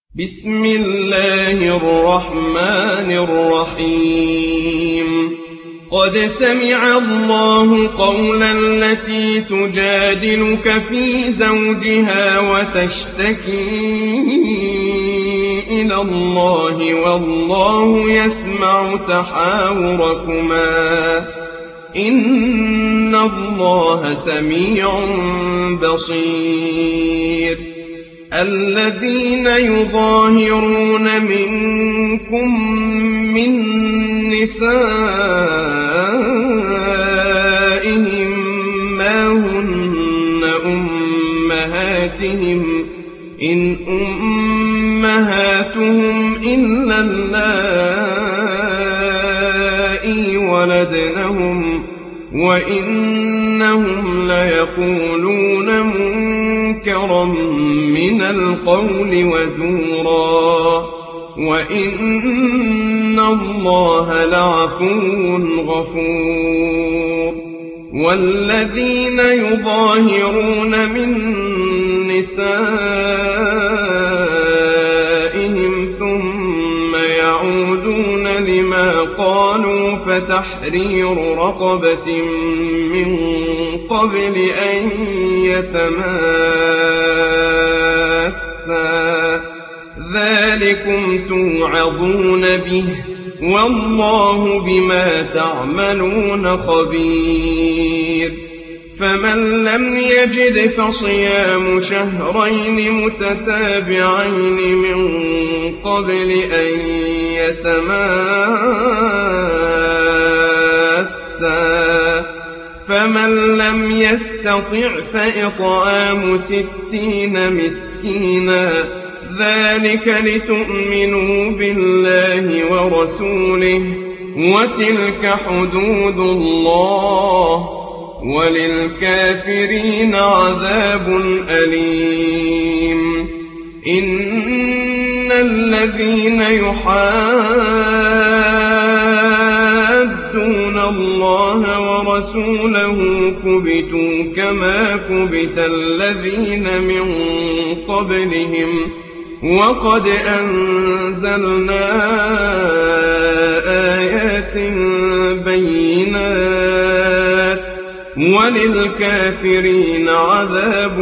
بسم الله الرحمن الرحيم قد سمع الله قول التي تجادلك في زوجها وتشتكي إلى الله والله يسمع تحاوركما إن الله سميع بصير الذين يظاهرون منكم من نسائهم ما هن أمهاتهم إن أمهاتهم إلا اللائي ولدنهم وإنهم ليقولون منكرا من القول وزورا وإن الله لعفو غفور والذين يظاهرون من نسائهم ثم يعودون لما قالوا فتحرير رقبة من قبل أن يتماسا ذلكم توعظون به والله بما تعملون خبير فمن لم يجد فصيام شهرين متتابعين من قبل أن يتماسا فمن لم يستطع فإطعام 60 مسكينا ذلك لتؤمنوا بالله ورسوله وتلك حدود الله وللكافرين عذاب أليم إن الذين يحادون الله ورسوله كبتوا كما كبت الذين من قبلهم وقد أنزلنا آيات بينات وللكافرين عذاب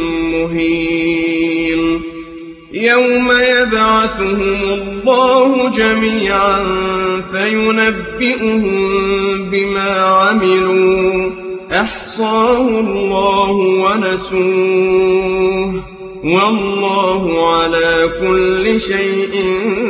مهين يوم يبعثهم الله جميعا فينبئهم بما عملوا أحصاه الله ونسوه والله على كل شيء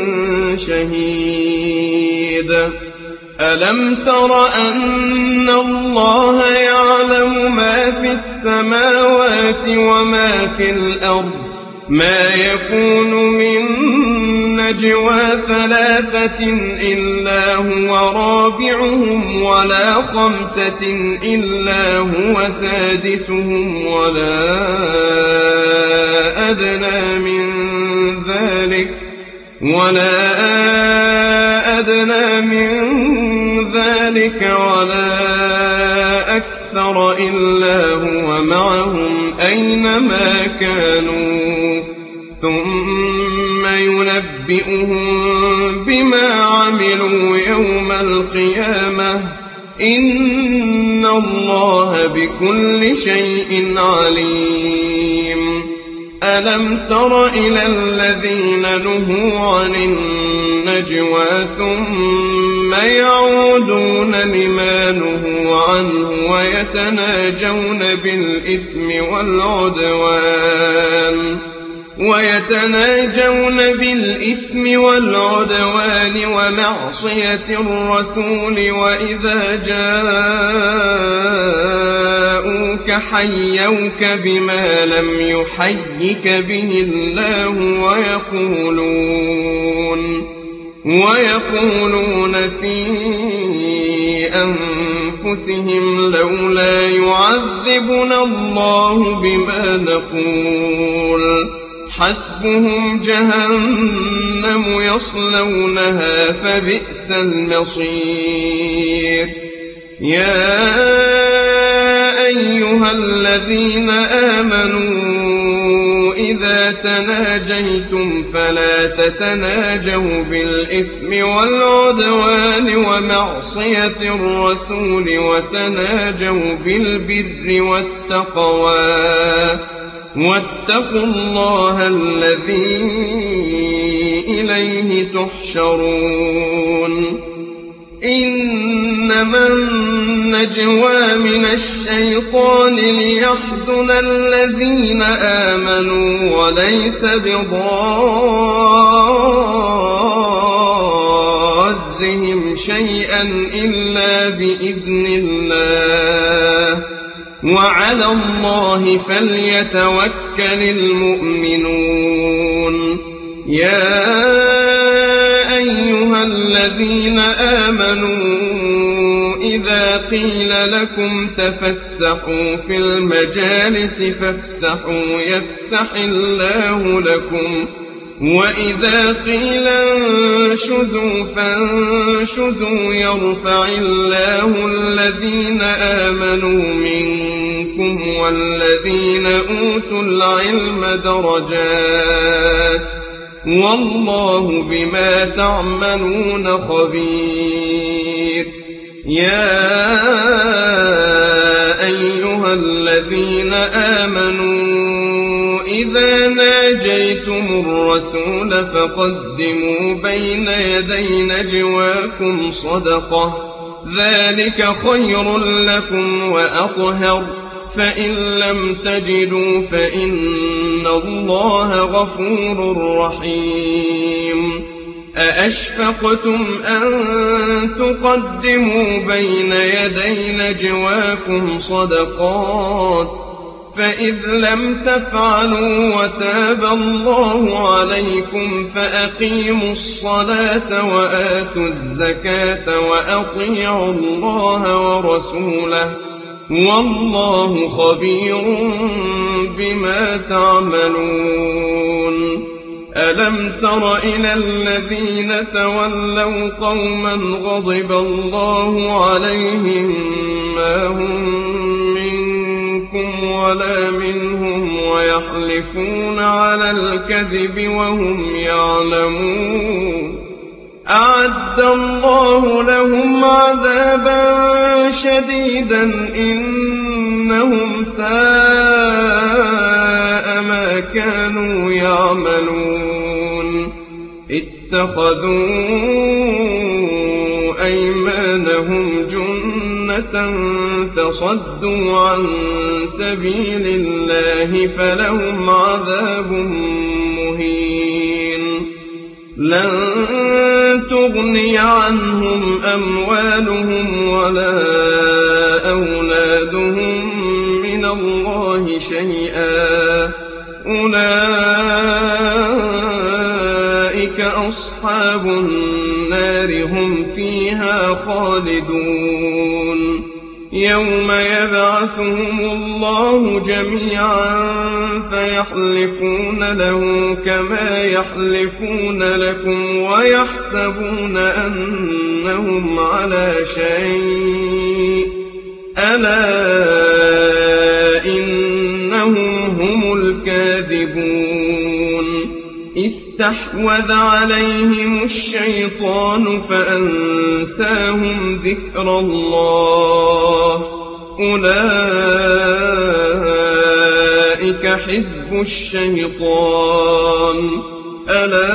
شهيد ألم تر أن الله يعلم ما في السماوات وما في الأرض ما يكون من نجوى 3 إلا هو رابعهم ولا 5 إلا هو سادسهم ولا أدنى من ذلك ولا أكثر إلا هو معهم أينما كانوا ثم ينبئهم بما عملوا يوم القيامة إن الله بكل شيء عليم ألم تر إلى الذين نهوا عن النجوى ثم يعودون لما نهوا عنه ويتناجون بالإثم والعدوان ومعصية الرسول وإذا جاءوك حيوك بما لم يحيك به الله ويقولون في أنفسهم لولا يعذبنا الله بما نقول حسبهم جهنم يصلونها فبئس المصير يا أيها الذين آمنوا إذا تناجيتم فلا تتناجوا بالإثم والعدوان ومعصية الرسول وتناجوا بالبر والتقوى واتقوا الله الذي إليه تحشرون إنما النجوى من الشيطان ليحزن الذين آمنوا وليس بضارهم شيئا إلا بإذن الله وعلى الله فليتوكل المؤمنون يا أيها الذين آمنوا إذا قيل لكم تفسحوا في المجالس فافسحوا يفسح الله لكم وإذا قيل انشزوا فانشزوا يرفع الله الذين آمنوا منكم والذين أوتوا العلم درجات والله بما تعملون خبير يا أيها الذين آمنوا إذا ناجيتم الرسول فقدموا بين يدي نجواكم صدقة ذلك خير لكم وأطهر فإن لم تجدوا فإن الله غفور رحيم أأشفقتم أن تقدموا بين يدي نجواكم صدقات فإذ لم تفعلوا وتاب الله عليكم فأقيموا الصلاة وآتوا الزكاة وأطيعوا الله ورسوله والله خبير بما تعملون ألم تر إلى الذين تولوا قوما غضب الله عليهم ما هم منكم ولا منهم ويحلفون على الكذب وهم يعلمون أعد الله لهم عذابا شديدا إنهم ساء ما كانوا يعملون اتخذوا أيمانهم جنة فصدوا عن سبيل الله فلهم عذاب مهين لن تغني عنهم أموالهم ولا أولادهم من الله شيئا أولئك أصحاب النار هم فيها خالدون يوم يبعثهم الله جميعا فيحلفون له كما يحلفون لكم ويحسبون أنهم على شيء ألا إنهم هم الكاذبون استحوذ عليهم الشيطان فأنساهم ذكر الله أولئك حزب الشيطان ألا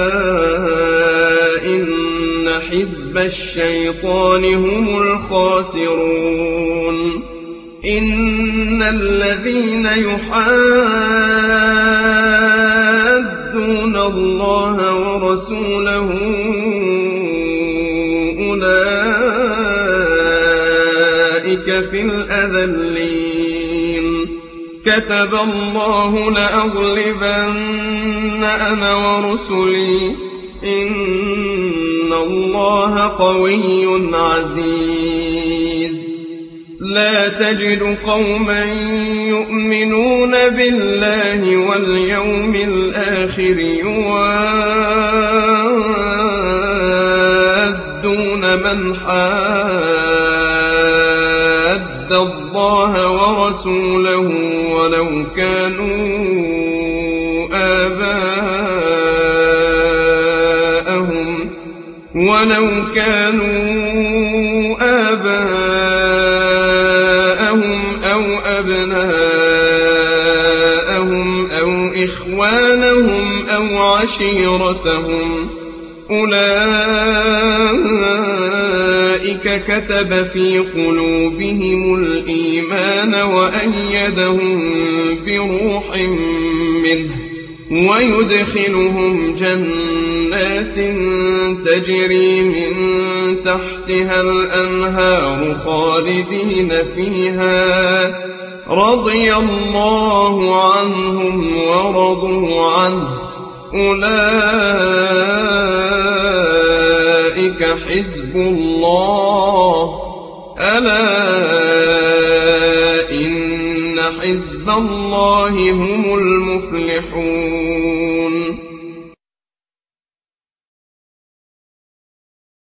إن حزب الشيطان هم الخاسرون إن الذين يحادون الله ورسوله أولئك في الأذلين كتب الله لأغلبن أنا ورسلي إن الله قوي عزيز لا تجد قوما يؤمنون بالله واليوم الآخر يوادون من حاد الله ورسوله ولو كانوا ولو كانوا آباءهم أو أبناءهم أو إخوانهم أو عشيرتهم أولئك كتب في قلوبهم الإيمان وأيدهم بروح منه ويدخلهم جنات تجري من تحتها الأنهار خالدين فيها رضي الله عنهم ورضوا عنه أولئك حزب الله ألا إن حزب الله هم المفلحون